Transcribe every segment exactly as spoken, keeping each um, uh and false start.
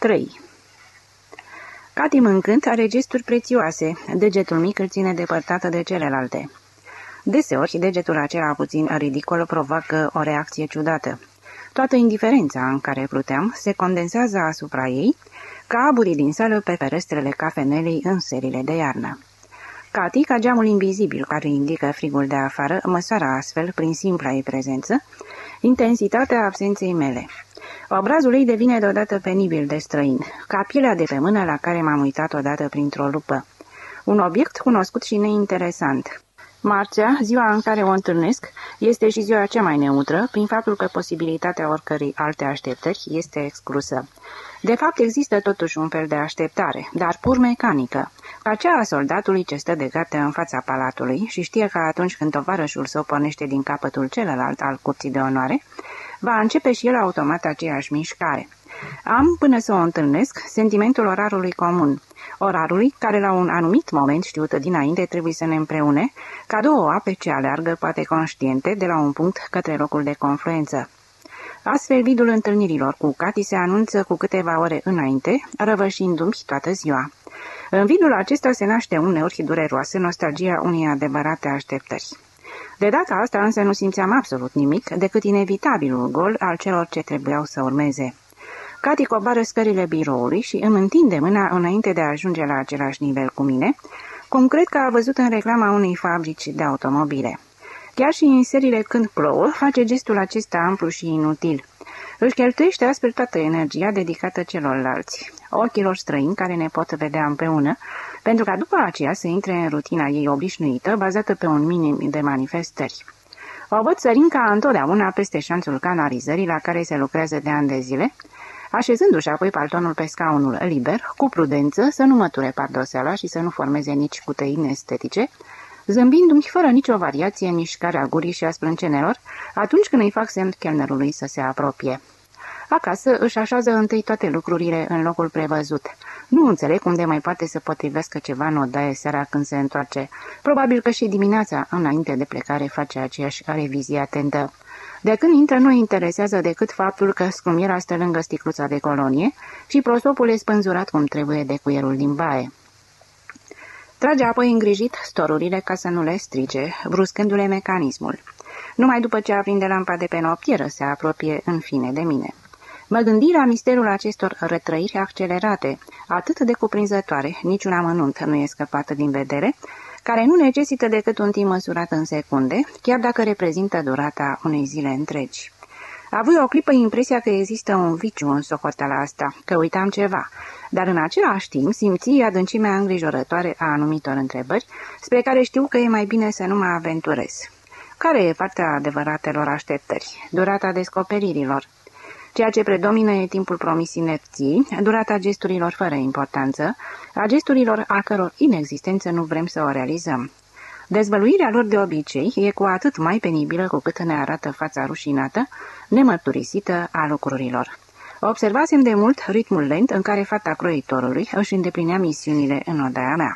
trei. Cati mâncând are gesturi prețioase, degetul mic îl ține depărtată de celelalte. Deseori, degetul acela puțin ridicol provoacă o reacție ciudată. Toată indiferența în care pluteam se condensează asupra ei, ca aburii din sală pe ferestrele cafenelei în serile de iarnă. Cati, ca geamul invizibil care indică frigul de afară, măsoară astfel, prin simpla ei prezență, intensitatea absenței mele. Obrazul ei devine deodată penibil de străin, ca pielea de pe mână la care m-am uitat odată printr-o lupă. Un obiect cunoscut și neinteresant. Marțea, ziua în care o întâlnesc, este și ziua cea mai neutră, prin faptul că posibilitatea oricărei alte așteptări este exclusă. De fapt, există totuși un fel de așteptare, dar pur mecanică, ca cea a soldatului ce stă de gardă în fața palatului și știe că atunci când tovarășul său pornește din capătul celălalt al curții de onoare, va începe și el automat aceeași mișcare. Am, până să o întâlnesc, sentimentul orarului comun, orarului care la un anumit moment știut dinainte trebuie să ne împreune, ca două ape ce aleargă, poate conștiente, de la un punct către locul de confluență. Astfel, vidul întâlnirilor cu Cati se anunță cu câteva ore înainte, răvășindu-mi toată ziua. În vidul acesta se naște uneori dureroasă nostalgia unei adevărate așteptări. De data asta însă nu simțeam absolut nimic decât inevitabilul gol al celor ce trebuiau să urmeze. Cati coboară scările biroului și îmi întinde mâna înainte de a ajunge la același nivel cu mine, cum cred că a văzut în reclama unei fabrici de automobile. Chiar și în serile când plouă, face gestul acesta amplu și inutil. Își cheltuiește astfel toată energia dedicată celorlalți, ochilor străini care ne pot vedea împreună, pentru ca după aceea să intre în rutina ei obișnuită, bazată pe un minim de manifestări. O văd sărind ca întotdeauna peste șanțul canalizării la care se lucrează de ani de zile, așezându-și apoi paltonul pe scaunul liber, cu prudență, să nu măture pardoseala și să nu formeze nici cutăi estetice, zâmbindu-mi fără nicio variație în mișcarea gurii și a sprâncenelor, atunci când îi fac semn chelnerului să se apropie. Acasă își așează întâi toate lucrurile în locul prevăzut. Nu înțeleg cum de mai poate să potrivească ceva în odaie seara când se întoarce. Probabil că și dimineața, înainte de plecare, face aceeași revizie atentă. De când intră, nu interesează decât faptul că scrumiera stă lângă sticluța de colonie și prosopul e spânzurat cum trebuie de cuierul din baie. Trage apoi îngrijit storurile ca să nu le strice, bruscându-le mecanismul. Numai după ce aprinde lampa de pe noptieră se apropie în fine de mine. Mă gândi la misterul acestor retrăiri accelerate, atât de cuprinzătoare, niciun amănunt nu e scăpat din vedere, care nu necesită decât un timp măsurat în secunde, chiar dacă reprezintă durata unei zile întregi. Avui o clipă impresia că există un viciu în socoteala asta, că uitam ceva, dar în același timp simți adâncimea îngrijorătoare a anumitor întrebări, spre care știu că e mai bine să nu mă aventurez. Care e partea adevăratelor așteptări? Durata descoperirilor. Ceea ce predomină e timpul promis inerției, durata gesturilor fără importanță, a gesturilor a căror inexistență nu vrem să o realizăm. Dezvăluirea lor de obicei e cu atât mai penibilă cu cât ne arată fața rușinată, nemărturisită a lucrurilor. Observasem de mult ritmul lent în care fata croitorului își îndeplinea misiunile în odaia mea.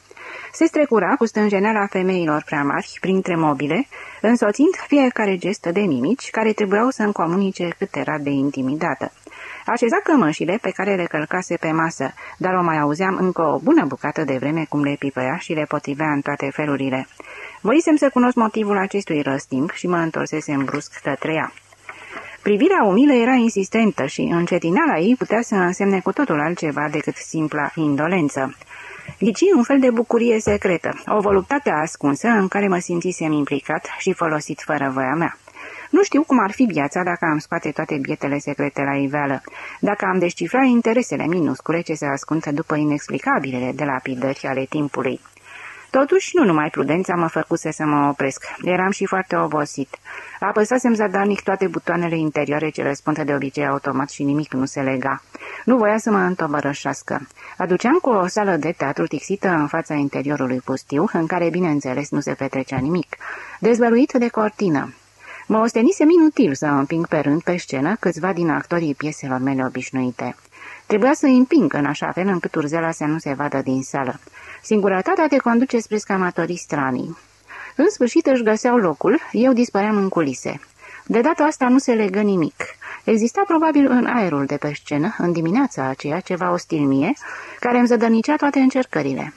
Se strecura cu stânjeneala femeilor prea mari printre mobile, însoțind fiecare gest de mimici care trebuiau să-mi comunice cât era de intimidată. Așeza cămășile pe care le călcase pe masă, dar o mai auzeam încă o bună bucată de vreme cum le pipăia și le potrivea în toate felurile. Voisem să cunosc motivul acestui răstimp și mă întorsesem brusc către ea. Privirea umilă era insistentă și încetinala ei putea să însemne cu totul altceva decât simpla indolență. Ghici un fel de bucurie secretă, o voluptate ascunsă în care mă simțisem implicat și folosit fără voia mea. Nu știu cum ar fi viața dacă am scoate toate bietele secrete la iveală, dacă am descifra interesele minuscule ce se ascund după inexplicabilele delapidări ale timpului. Totuși, nu numai prudența mă făcuse să mă opresc. Eram și foarte obosit. Apăsasem zadarnic toate butoanele interioare ce răspundă de obicei automat și nimic nu se lega. Nu voia să mă întovărășească. Aduceam cu o sală de teatru tixită în fața interiorului pustiu, în care, bineînțeles, nu se petrecea nimic, dezvăluit de cortină. Mă ostenisem inutil să împing pe rând pe scenă câțiva din actorii pieselor mele obișnuite. Trebuia să îi împing în așa fel încât urzeala să nu se vadă din sală. Singurătatea te conduce spre scamatorii stranii. În sfârșit își găseau locul, eu dispăream în culise. De data asta nu se legă nimic. Exista probabil în aerul de pe scenă, în dimineața aceea, ceva ostil mie, care îmi zădărnicea toate încercările.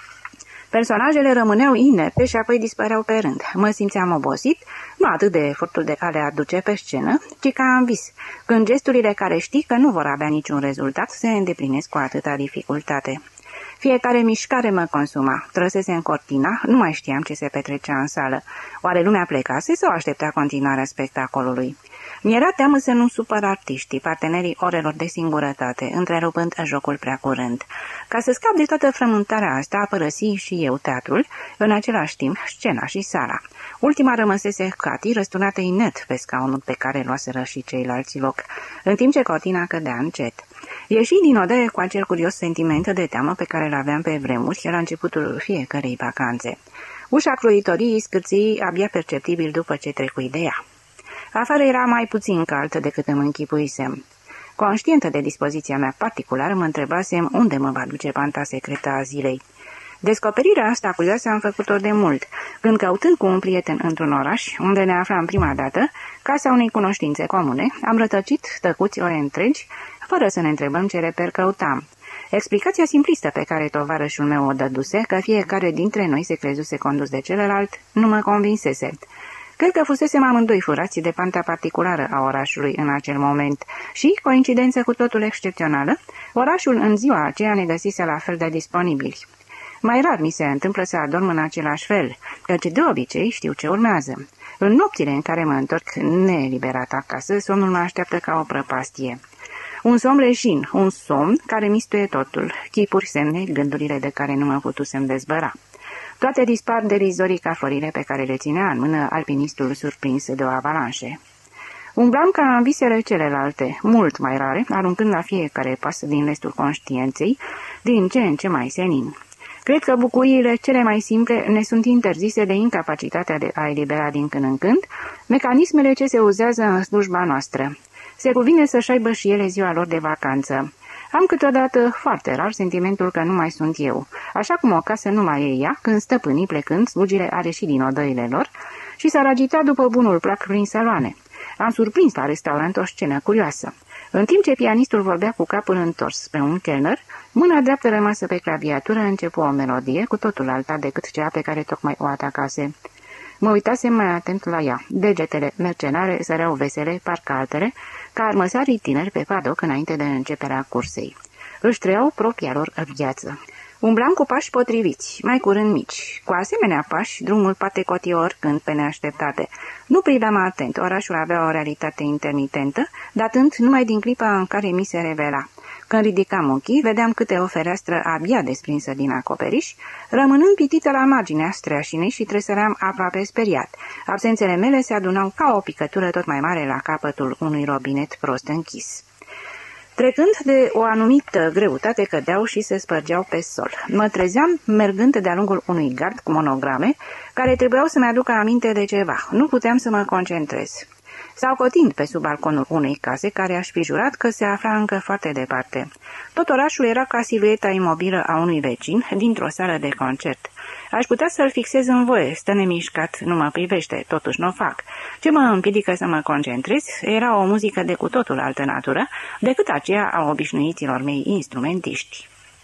Personajele rămâneau inerte și apoi dispăreau pe rând. Mă simțeam obosit, nu atât de efortul de a le aduce pe scenă, ci ca în vis, când gesturile care știi că nu vor avea niciun rezultat se îndeplinesc cu atâta dificultate. Fiecare mișcare mă consuma, trăsese în cortina, nu mai știam ce se petrecea în sală. Oare lumea plecase sau aștepta continuarea spectacolului? Mi-era teamă să nu supăr artiștii, partenerii orelor de singurătate, întrerupând jocul prea curând. Ca să scap de toată frământarea asta, părăsi și eu teatrul, în același timp scena și sala. Ultima rămăsese Cati, răsturnată inet pe scaunul pe care luaseră și ceilalți loc, în timp ce cortina cădea încet. Ieși din odaie cu acel curios sentiment de teamă pe care îl aveam pe vremuri, la începutul fiecărei vacanțe. Ușa croitorii scârții abia perceptibil după ce trecui de ea. Afară era mai puțin cald decât îmi închipuisem. Conștientă de dispoziția mea particulară, mă întrebasem unde mă va duce panta secretă a zilei. Descoperirea asta curioasă am făcut-o de mult, când căutând cu un prieten într-un oraș, unde ne aflam prima dată, casa unei cunoștințe comune, am rătăcit tăcuți ore întregi, fără să ne întrebăm ce reper căutam. Explicația simplistă pe care tovarășul meu o dăduse, că fiecare dintre noi se crezuse condus de celălalt, nu mă convinsese. Cred că fusesem amândoi furați de panta particulară a orașului în acel moment și, coincidență cu totul excepțională, orașul în ziua aceea ne găsise la fel de disponibili. Mai rar mi se întâmplă să adorm în același fel, căci de obicei știu ce urmează. În nopțile în care mă întorc neeliberat acasă, somnul mă așteaptă ca o prăpastie. Un somn leșin, un somn care mistuie totul, chipuri, semne, gândurile de care nu mă putusem dezbăra. Toate dispar derizorii ca florile pe care le ținea în mână alpinistul surprins de o avalanșe. Umblam ca în visele celelalte, mult mai rare, aruncând la fiecare pas din restul conștiinței, din ce în ce mai senin. Cred că bucuriile cele mai simple ne sunt interzise de incapacitatea de a elibera din când în când mecanismele ce se uzează în slujba noastră. Se cuvine să-și aibă și ele ziua lor de vacanță. Am câteodată, foarte rar, sentimentul că nu mai sunt eu, așa cum o casă nu mai e ea, când stăpânii plecând, slugile are și din odăile lor, și s-ar agita după bunul plac prin saloane. Am surprins la restaurant o scenă curioasă. În timp ce pianistul vorbea cu capul întors spre un kelner, mâna dreaptă rămasă pe claviatură începu o melodie cu totul alta decât cea pe care tocmai o atacase. Mă uitasem mai atent la ea. Degetele mercenare săreau vesele, parcă altele, ca armăsarii tineri pe padoc înainte de începerea cursei. Își trăiau propria lor viață. Umblam cu pași potriviți, mai curând mici. Cu asemenea pași, drumul poate coti oricând pe neașteptate. Nu priveam atent, orașul avea o realitate intermitentă, datând numai din clipa în care mi se revela. Când ridicam ochii, vedeam câte o fereastră abia desprinsă din acoperiș, rămânând pitită la marginea streașinei și tresăream aproape speriat. Absențele mele se adunau ca o picătură tot mai mare la capătul unui robinet prost închis. Trecând de o anumită greutate, cădeau și se spărgeau pe sol. Mă trezeam mergând de-a lungul unui gard cu monograme, care trebuiau să-mi aducă aminte de ceva. Nu puteam să mă concentrez. Sau cotind pe sub balconul unei case, care aș fi jurat că se afla încă foarte departe. Tot orașul era ca silueta imobilă a unui vecin, dintr-o sală de concert. Aș putea să-l fixez în voie, stă nemișcat, nu mă privește, totuși nu o fac. Ce mă împiedică să mă concentrez era o muzică de cu totul altă natură, decât aceea a obișnuiților mei instrumentiști.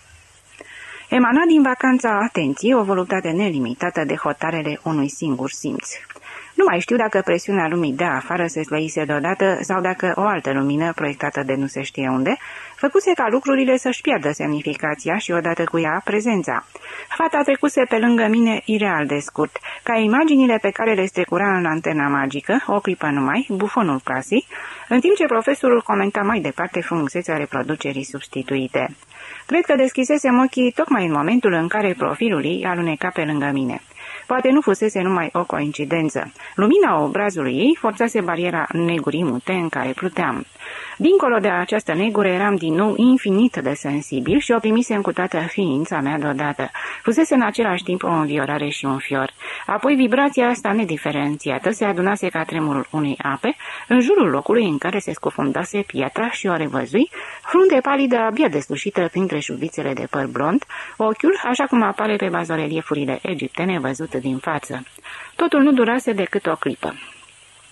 Emana din vacanța atenției o voluptate nelimitată de hotarele unui singur simț. Nu mai știu dacă presiunea lumii de afară se slăise deodată sau dacă o altă lumină, proiectată de nu se știe unde, făcuse ca lucrurile să-și piardă semnificația și odată cu ea prezența. Fata trecuse pe lângă mine ireal de scurt, ca imaginile pe care le strecura în lanterna magică, o clipă numai, bufonul casei, în timp ce profesorul comenta mai departe frumusețea reproducerii substituite. Cred că deschisesem ochii tocmai în momentul în care profilul ei aluneca pe lângă mine. Poate nu fusese numai o coincidență. Lumina obrazului ei forțase bariera negurii mute în care pluteam. Dincolo de această negură eram din nou infinit de sensibil și o primisem cu toată ființa mea deodată. Fusese în același timp o înviorare și un fior. Apoi vibrația asta nediferențiată se adunase ca tremurul unei ape în jurul locului în care se scufundase piatra și o revăzui, frunte palidă abia deslușită printre șuvițele de păr blond, ochiul așa cum apare pe bazoreliefurile egiptene văzut din față. Totul nu durase decât o clipă.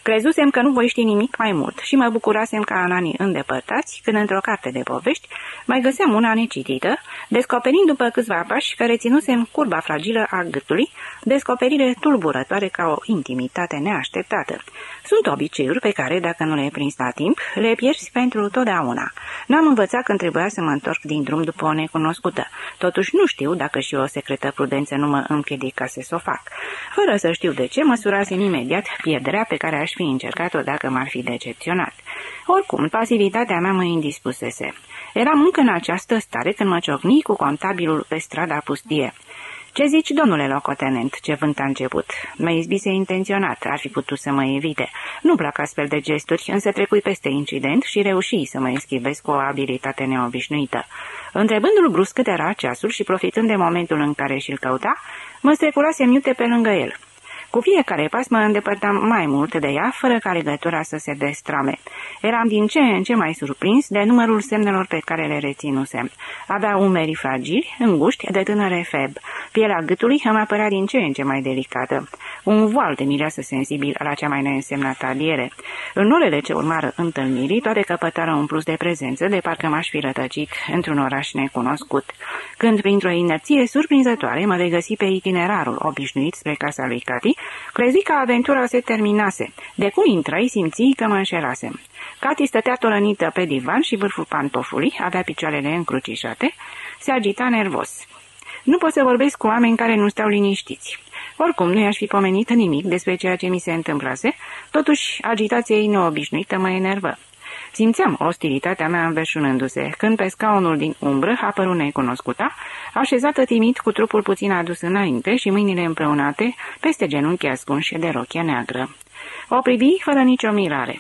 Crezusem că nu voi ști nimic mai mult și mă bucurasem ca în anii îndepărtați, când într-o carte de povești mai găseam una necitită, descoperind după câțiva pași că reținusem curba fragilă a gâtului, descoperire tulburătoare ca o intimitate neașteptată. Sunt obiceiuri pe care, dacă nu le prins la timp, le pierzi pentru totdeauna. N-am învățat când trebuia să mă întorc din drum după o necunoscută. Totuși nu știu dacă și o secretă prudență nu mă împiedicase să o fac. Fără să știu de ce, măsurasem imediat pierderea pe care aș fi încercat-o dacă m-ar fi decepționat. Oricum, pasivitatea mea mă indispusese. Eram încă în această stare când mă ciocni cu contabilul pe strada pustie. Ce zici, domnule locotenent, ce vânt a început? Mă izbise intenționat, ar fi putut să mă evite. Nu-mi plac astfel de gesturi, însă trecui peste incident și reuși să mă eschivez cu o abilitate neobișnuită. Întrebându-l brusc cât era ceasul și profitând de momentul în care și-l căuta, mă streculasem iute pe lângă el. Cu fiecare pas mă îndepărtam mai mult de ea, fără ca legătura să se destrame. Eram din ce în ce mai surprins de numărul semnelor pe care le reținusem. Avea umerii fragili, înguști, de tânăre feb. Pielea gâtului îmi apărea din ce în ce mai delicată. Un voal de mireasă sensibil la cea mai neînsemnată aliere. În orele ce urmară întâlnirii, toate căpătară un plus de prezență, de parcă m-aș fi rătăcit într-un oraș necunoscut. Când, printr-o inerție surprinzătoare, mă regăsi pe itinerarul obișnuit spre casa lui Cati, crezi că aventura se terminase. De cum intrai, simți că mă înșelasem. Cati stătea tolănită pe divan și vârful pantofului, avea picioarele încrucișate, se agita nervos. Nu pot să vorbesc cu oameni care nu stau liniștiți. Oricum, nu i-aș fi pomenit nimic despre ceea ce mi se întâmplase, totuși agitația ei neobișnuită mă enervă. Simțeam ostilitatea mea înverșunându-se, când pe scaunul din umbră apăru necunoscuta, așezată timid cu trupul puțin adus înainte și mâinile împreunate peste genunchi ascunși de rochia neagră. O privi fără nicio mirare.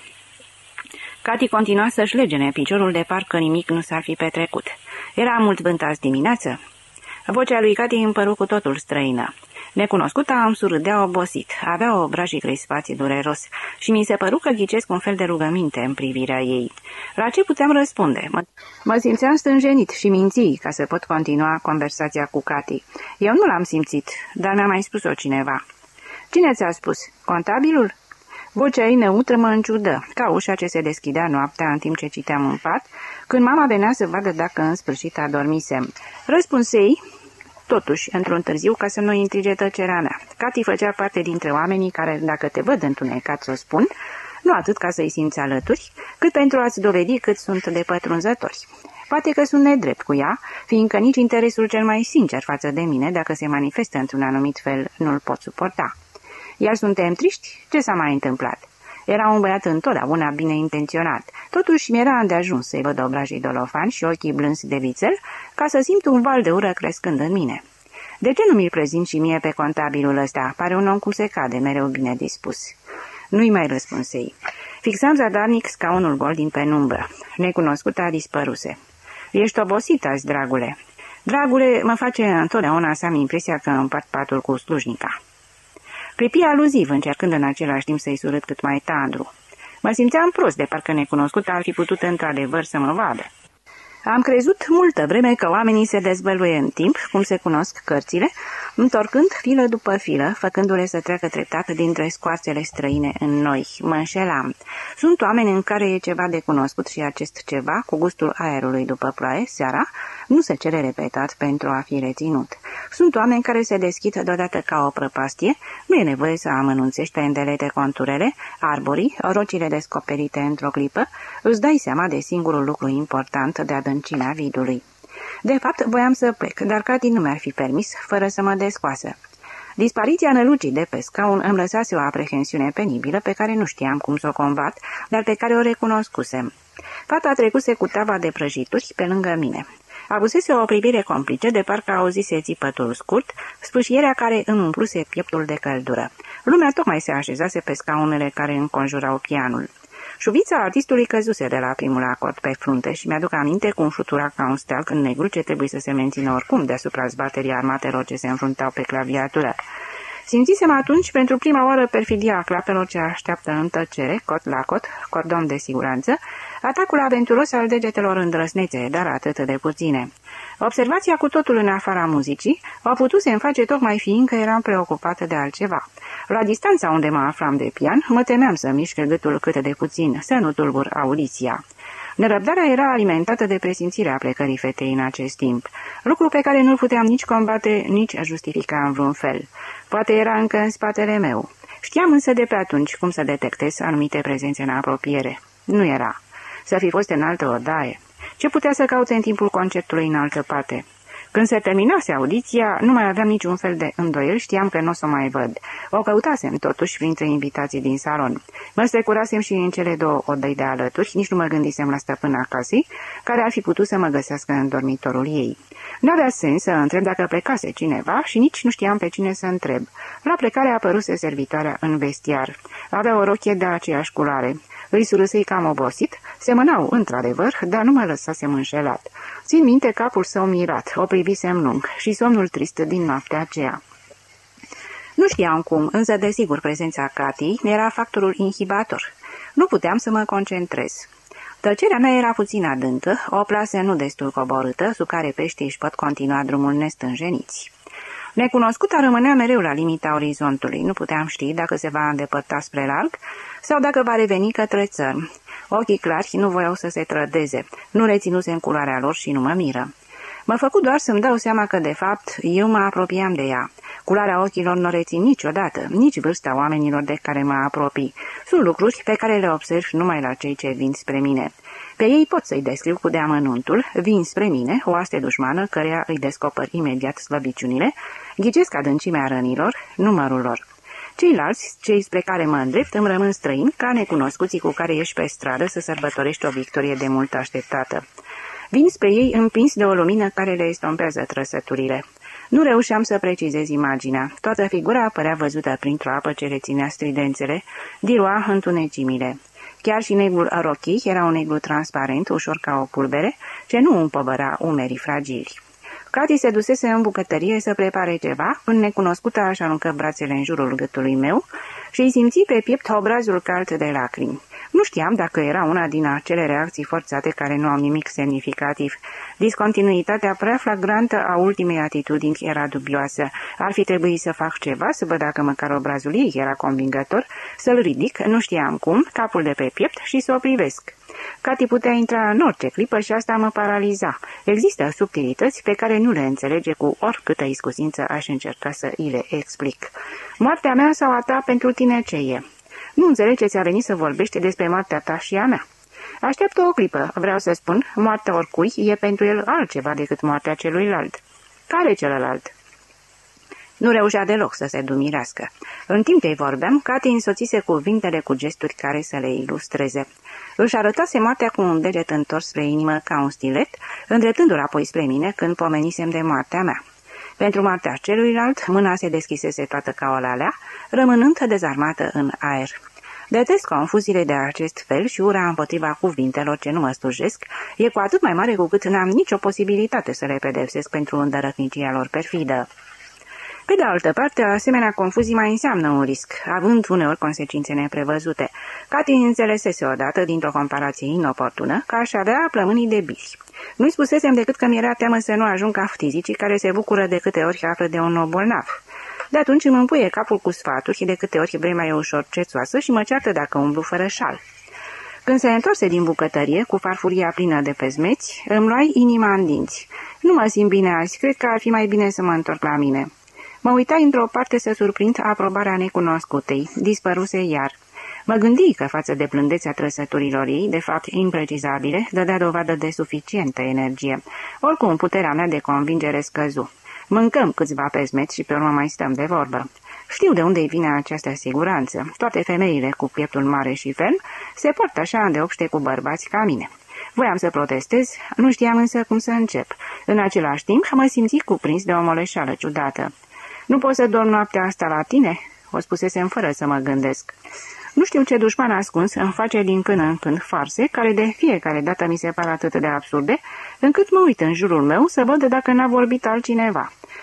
Cati continua să-și legene piciorul de parcă nimic nu s-ar fi petrecut. Era mult vânt azi dimineață? Vocea lui Cati îmi păru cu totul străină. Necunoscuta îmi surâdea obosit, avea obrajii crispați dureros și mi se păru că ghicesc un fel de rugăminte în privirea ei. La ce puteam răspunde? Mă, mă simțeam stânjenit și minții ca să pot continua conversația cu Cati. Eu nu l-am simțit, dar mi-a mai spus-o cineva. Cine ți-a spus? Contabilul? Vocea ei neutră mă înciudă, ca ușa ce se deschidea noaptea în timp ce citeam în pat, când mama venea să vadă dacă în sfârșit adormisem. Răspunsei, totuși, într-un târziu, ca să nu intrige tăcerea mea. Cati făcea parte dintre oamenii care, dacă te văd întunecat, să o spun, nu atât ca să-i simți alături, cât pentru a-ți dovedi cât sunt de pătrunzători. Poate că sunt nedrept cu ea, fiindcă nici interesul cel mai sincer față de mine, dacă se manifestă într-un anumit fel, nu-l pot suporta. Iar suntem triști? Ce s-a mai întâmplat? Era un băiat întotdeauna bine intenționat. Totuși mi-era îndeajuns să-i văd obrajii dolofani și ochii blânzi de vițel, ca să simt un val de ură crescând în mine. De ce nu mi-l prezint și mie pe contabilul ăsta? Pare un om cum se cade, mereu bine dispus. Nu-i mai răspunsei. Fixam zadarnic scaunul gol din penumbră. Necunoscuta dispăruse. Ești obosit azi, dragule. Dragule mă face întotdeauna să am impresia că împart patul cu slujnica. Clipi aluziv, încercând în același timp să-i surâd cât mai tandru. Mă simțeam prost, de parcă necunoscuta ar fi putut într-adevăr să mă vadă. Am crezut multă vreme că oamenii se dezvăluie în timp, cum se cunosc cărțile, întorcând filă după filă, făcându-le să treacă treptat dintre scoarțele străine în noi. Mă înșelam. Sunt oameni în care e ceva de cunoscut și acest ceva, cu gustul aerului după ploaie, seara, nu se cere repetat pentru a fi reținut. Sunt oameni care se deschid deodată ca o prăpastie, nu e nevoie să amănunțești pe îndelete conturele, arborii, rocile descoperite într-o clipă, îți dai seama de singurul lucru important de adâncimea vidului. De fapt, voiam să plec, dar Cati nu mi-ar fi permis, fără să mă descoasă. Dispariția nălucii de pe scaun îmi lăsase o aprehensiune penibilă pe care nu știam cum să o combat, dar pe care o recunoscusem. Fata trecuse cu tava de prăjituri pe lângă mine. Avusese o privire complice, de parcă auzise țipătul scurt, sfâșierea care îmi umpluse pieptul de căldură. Lumea tocmai se așezase pe scaunele care înconjurau pianul. Șuvița artistului căzuse de la primul acord pe frunte și mi-aduc aminte cum flutura ca un steag în negru ce trebuie să se mențină oricum deasupra zbaterii armatelor ce se înfruntau pe claviatură. Simțisem atunci pentru prima oară perfidia clapelor ce așteaptă în tăcere, cot la cot, cordon de siguranță, Atacul aventuros al degetelor îndrăsnețe, dar atât de puține. Observația cu totul în afara muzicii o putut să-mi face tocmai fiindcă eram preocupată de altceva. La distanța unde mă aflam de pian, mă temeam să mișc gâtul cât de puțin, să nu tulbur audiția. Nerăbdarea era alimentată de presimțirea plecării fetei în acest timp, lucru pe care nu-l puteam nici combate, nici justifica în vreun fel. Poate era încă în spatele meu. Știam însă de pe atunci cum să detectez anumite prezențe în apropiere. Nu era. Să fi fost în altă odaie. Ce putea să caute în timpul concertului în altă parte? Când se terminase audiția, nu mai aveam niciun fel de îndoiel, știam că nu o să o mai văd. O căutasem totuși printre invitații din salon. Mă strecurasem și în cele două odăi de alături, nici nu mă gândisem la stăpâna casei, care ar fi putut să mă găsească în dormitorul ei. N-avea sens să întreb dacă plecase cineva și nici nu știam pe cine să întreb. La plecare apăruse servitoarea în vestiar. Avea o rochie de aceeași culoare. Îi surâsei cam obosit, semănau într-adevăr, dar nu mă lăsasem înșelat. Țin minte capul său mirat, o privisem lung și somnul trist din noaptea aceea. Nu știam cum, însă desigur prezența Cati era factorul inhibator. Nu puteam să mă concentrez. Tăcerea mea era puțin adâncă, o plasă nu destul coborâtă, sub care peștii își pot continua drumul nestânjeniți. Necunoscuta rămânea mereu la limita orizontului, nu puteam ști dacă se va îndepărta spre larg sau dacă va reveni către țărm. Ochii clari nu voiau să se trădeze, nu reținuse în culoarea lor și nu mă miră. Mă făcut doar să-mi dau seama că, de fapt, eu mă apropiam de ea. Culoarea ochilor nu rețin niciodată, nici vârsta oamenilor de care mă apropii. Sunt lucruri pe care le observ numai la cei ce vin spre mine. Pe ei pot să-i descriu cu deamănuntul, vin spre mine, o oaste dușmană, căreia îi descoper imediat slăbiciunile, ghicesc adâncimea rănilor, numărul lor. Ceilalți, cei spre care mă îndrept, îmi rămân străini, ca necunoscuții cu care ieși pe stradă să sărbătorești o victorie de mult așteptată. Vin spre ei împins de o lumină care le estompează trăsăturile. Nu reușeam să precizez imaginea. Toată figura apărea văzută printr-o apă ce reținea stridențele, dilua întunecimile. Chiar și negrul rochii era un negru transparent, ușor ca o pulbere, ce nu împăbăra umerii fragili. Cati se dusese în bucătărie să prepare ceva, când necunoscuta își aruncă brațele în jurul gâtului meu și îi simți pe piept obrazul cald de lacrimi. Nu știam dacă era una din acele reacții forțate care nu au nimic semnificativ. Discontinuitatea prea flagrantă a ultimei atitudini era dubioasă. Ar fi trebuit să fac ceva, să văd dacă măcar obrazul ei era convingător, să-l ridic, nu știam cum, capul de pe piept și să o privesc. Cati putea intra în orice clipă și asta mă paraliza. Există subtilități pe care nu le înțelege cu oricâtă iscusință aș încerca să îi le explic. Moartea mea sau a ta pentru tine ce e? Nu înțeleg ce ți-a venit să vorbești despre moartea ta și a mea. Așteaptă o clipă, vreau să spun, moartea oricui e pentru el altceva decât moartea celuilalt. Care celălalt? Nu reușea deloc să se dumirească. În timp ce-i vorbeam, Cati însoțise cuvintele cu gesturi care să le ilustreze. Își arătase moartea cu un deget întors spre inimă ca un stilet, îndreptându-l apoi spre mine când pomenisem de moartea mea. Pentru moartea celuilalt, mâna se deschisese toată ca o lalea, rămânând dezarmată în aer. Detest confuziile de acest fel și ura împotriva cuvintelor ce nu mă slujesc e cu atât mai mare cu cât n-am nicio posibilitate să le pedepsesc pentru îndărătnicia lor perfidă. Pe de altă parte, asemenea confuzii mai înseamnă un risc, având uneori consecințe neprevăzute. Cati înțelesese odată, dintr-o comparație inoportună, că aș avea plămânii de biri. Nu-i spusesem decât că mi-era teamă să nu ajung ca ftizicii care se bucură de câte ori află de un nou bolnav. De atunci îmi împuie capul cu sfaturi, de câte ori vremea e ușor cețoasă și mă ceartă dacă umblu fără șal. Când se întorse din bucătărie, cu farfuria plină de pezmeți, îmi luai inima în dinți. Nu mă simt bine azi, cred că ar fi mai bine să mă întorc la mine. Mă uitai într-o parte să surprind aprobarea necunoscutei. Dispăruse iar. Mă gândi că față de blândețea trăsăturilor ei, de fapt imprecizabile, dădea dovadă de suficientă energie. Oricum, puterea mea de convingere scăzu. Mâncăm câțiva pezmeți și pe urmă mai stăm de vorbă. Știu de unde-i vine această siguranță. Toate femeile cu pieptul mare și ferm se poartă așa îndeopște cu bărbați ca mine. Voiam să protestez, nu știam însă cum să încep. În același timp mă simți cuprins de o moleșeală ciudată. Nu pot să dorm noaptea asta la tine?" o spusesem fără să mă gândesc. Nu știu ce dușman ascuns îmi face din când în când farse, care de fiecare dată mi se par atât de absurde, încât mă uit în jurul meu să văd dacă n-a vorbit altcineva.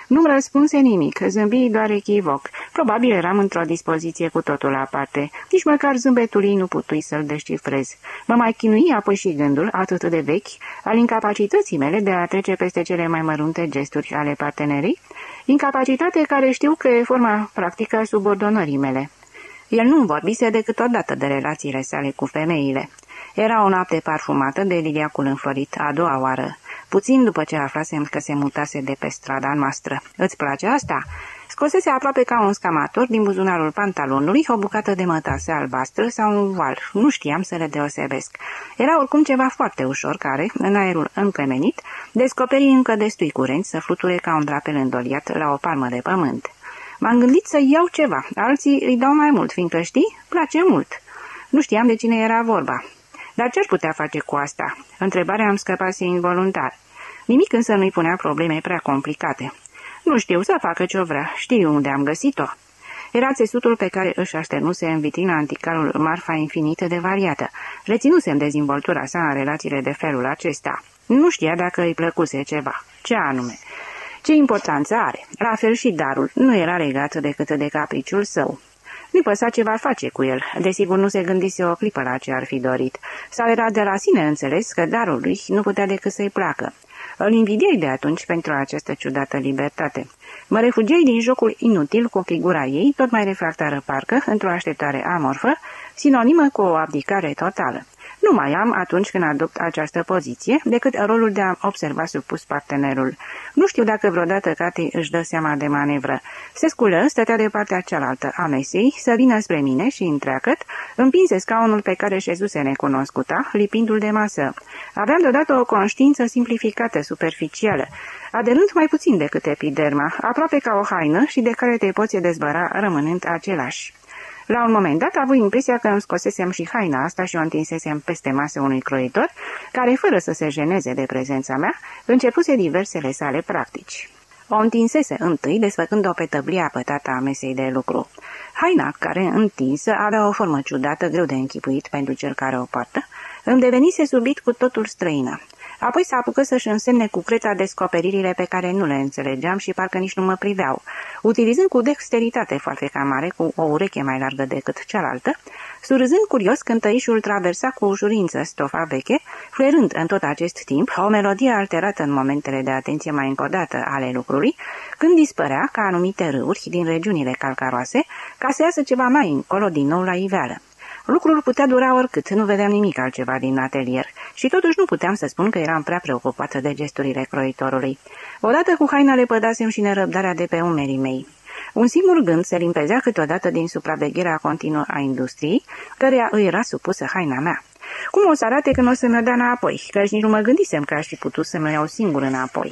Nu-mi răspunse nimic, zâmbi doar echivoc. Probabil eram într-o dispoziție cu totul aparte. Nici măcar zâmbetul ei nu putui să-l descifrez. Mă mai chinui apoi și gândul, atât de vechi, al incapacității mele de a trece peste cele mai mărunte gesturi ale partenerii, incapacitate care știu că e forma practică a subordonării mele. El nu-mi vorbise decât odată de relațiile sale cu femeile. Era o noapte parfumată de liliacul înflorit, a doua oară. Puțin după ce aflasem că se mutase de pe strada noastră. Îți place asta?" Scosese aproape ca un scamator din buzunarul pantalonului o bucată de mătase albastră sau un voal. Nu știam să le deosebesc. Era oricum ceva foarte ușor care, în aerul încremenit, descoperi încă destui curent să fluture ca un drapel îndoliat la o palmă de pământ. M-am gândit să iau ceva, alții îi dau mai mult, fiindcă știi, place mult. Nu știam de cine era vorba. Dar ce-aș putea face cu asta? Întrebarea îmi scăpase involuntar. Nimic însă nu-i punea probleme prea complicate. Nu știu să facă ce-o vrea, știu unde am găsit-o. Era țesutul pe care își așternuse în vitrina anticalul marfa infinită de variată. Reținusem dezvoltura sa în relațiile de felul acesta. Nu știa dacă îi plăcuse ceva. Ce anume? Ce importanță are? La fel și darul. Nu era legat decât de capriciul său. Nu-i păsa ce va face cu el. Desigur, nu se gândise o clipă la ce ar fi dorit. Sau era de la sine înțeles că darul lui nu putea decât să-i placă. Îl invidiei de atunci pentru această ciudată libertate. Mă refugiei din jocul inutil cu figura ei, tot mai refractară parcă, într-o așteptare amorfă, sinonimă cu o abdicare totală. Nu mai am, atunci când adopt această poziție, decât rolul de a observa supus partenerul. Nu știu dacă vreodată Cati își dă seama de manevră. Se sculă, stătea de partea cealaltă a mesei, să vină spre mine și, întreagăt, împinse scaunul pe care șezuse necunoscuta, lipindu-l de masă. Aveam deodată o conștiință simplificată, superficială, aderând mai puțin decât epiderma, aproape ca o haină și de care te poți dezbăra rămânând același. La un moment dat, avut impresia că îmi scosesem și haina asta și o întinsesem peste masă unui croitor, care, fără să se jeneze de prezența mea, începuse diversele sale practici. O întinsese întâi, desfăcând-o pe tăblia pătată a mesei de lucru. Haina, care întinsă, avea o formă ciudată, greu de închipuit pentru cel care o poartă, îmi devenise subit cu totul străină. Apoi s-a apucat să-și însemne cu creța descoperirile pe care nu le înțelegeam și parcă nici nu mă priveau, utilizând cu dexteritate foarte mare, cu o ureche mai largă decât cealaltă, surâzând curios când tăișul traversa cu ușurință stofa veche, fluierând în tot acest timp o melodie alterată în momentele de atenție mai încordată ale lucrului, când dispărea ca anumite râuri din regiunile calcaroase, ca să iasă ceva mai încolo din nou la iveală. Lucrul putea dura oricât, nu vedeam nimic altceva din atelier și totuși nu puteam să spun că eram prea preocupată de gesturile croitorului. Odată cu haina le pădasem și nerăbdarea de pe umerii mei. Un singur gând se limpezea câteodată din supravegherea continuă a industriei, căreia îi era supusă haina mea. Cum o să arate când o să mi-o dea înapoi, căci nici nu mă gândisem că aș fi putut să mi-o iau singur înapoi.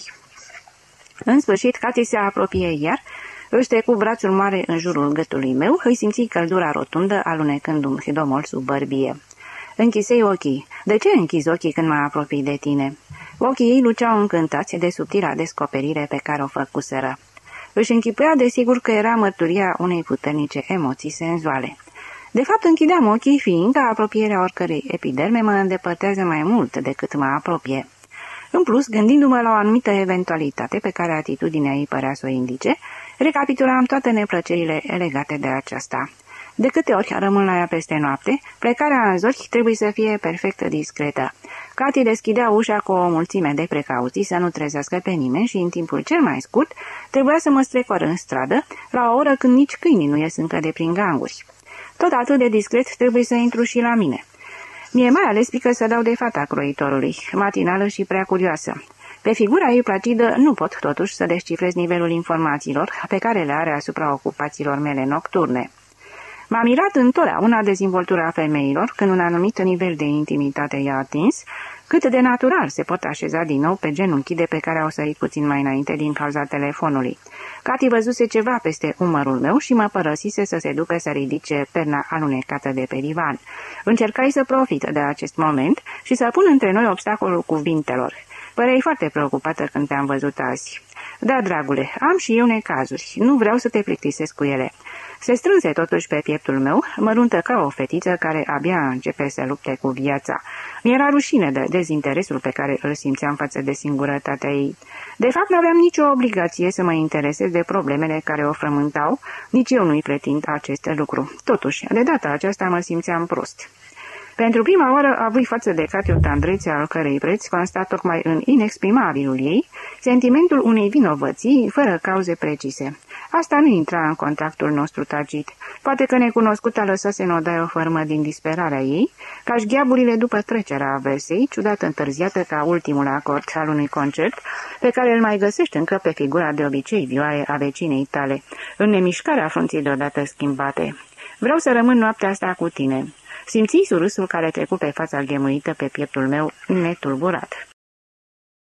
În sfârșit, Cati se apropie iar, își trecu brațul mare în jurul gâtului meu, îi simți căldura rotundă, alunecându-mi hidomol sub bărbie. Închisei ochii. De ce închizi ochii când mă apropii de tine? Ochii ei luceau încântați de subtila descoperire pe care o făcuseră. Își închipuia desigur că era mărturia unei puternice emoții senzuale. De fapt, închideam ochii, fiindcă apropierea oricărei epiderme mă îndepărtează mai mult decât mă apropie. În plus, gândindu-mă la o anumită eventualitate pe care atitudinea ei părea să o indice, recapitulam toate neplăcerile legate de aceasta. De câte ori rămân la ea peste noapte, plecarea în zori trebuie să fie perfect discretă. Cati deschidea ușa cu o mulțime de precauții să nu trezească pe nimeni și în timpul cel mai scurt trebuia să mă strecor în stradă la o oră când nici câinii nu ies încă de prin ganguri. Tot atât de discret trebuie să intru și la mine. Mie mai ales pică să dau de fata croitorului, matinală și prea curioasă. Pe figura ei placidă nu pot totuși să descifrez nivelul informațiilor pe care le are asupra ocupațiilor mele nocturne. M-a mirat întotdeauna dezvoltura femeilor când un anumit nivel de intimitate i-a atins, cât de natural se pot așeza din nou pe genunchii de pe care au sărit puțin mai înainte din cauza telefonului. Cati văzuse ceva peste umărul meu și mă părăsise să se ducă să ridice perna alunecată de pe divan. Încercai să profit de acest moment și să pun între noi obstacolul cuvintelor. Păreai foarte preocupată când te-am văzut azi." Da, dragule, am și eu necazuri. Nu vreau să te plictisesc cu ele." Se strânse totuși pe pieptul meu, măruntă ca o fetiță care abia începe să lupte cu viața. Mi-era rușine de dezinteresul pe care îl simțeam față de singurătatea ei. De fapt, nu aveam nicio obligație să mă interesez de problemele care o frământau, nici eu nu-i pretind acest lucru. Totuși, de data aceasta mă simțeam prost. Pentru prima oară avui față de Cati o tandrețe al cărei preț consta tocmai în inexprimabilul ei, sentimentul unei vinovății fără cauze precise. Asta nu intra în contactul nostru tacit. Poate că necunoscuta lăsase în odaie o formă din disperarea ei, ca șgheaburile după trecerea aversei, ciudat întârziată ca ultimul acord al unui concert, pe care îl mai găsești încă pe figura de obicei vioaie a vecinei tale, în nemișcarea frunții deodată schimbate. Vreau să rămân noaptea asta cu tine." Simți surâsul care trecu pe fața ghemuită pe pieptul meu netulburat.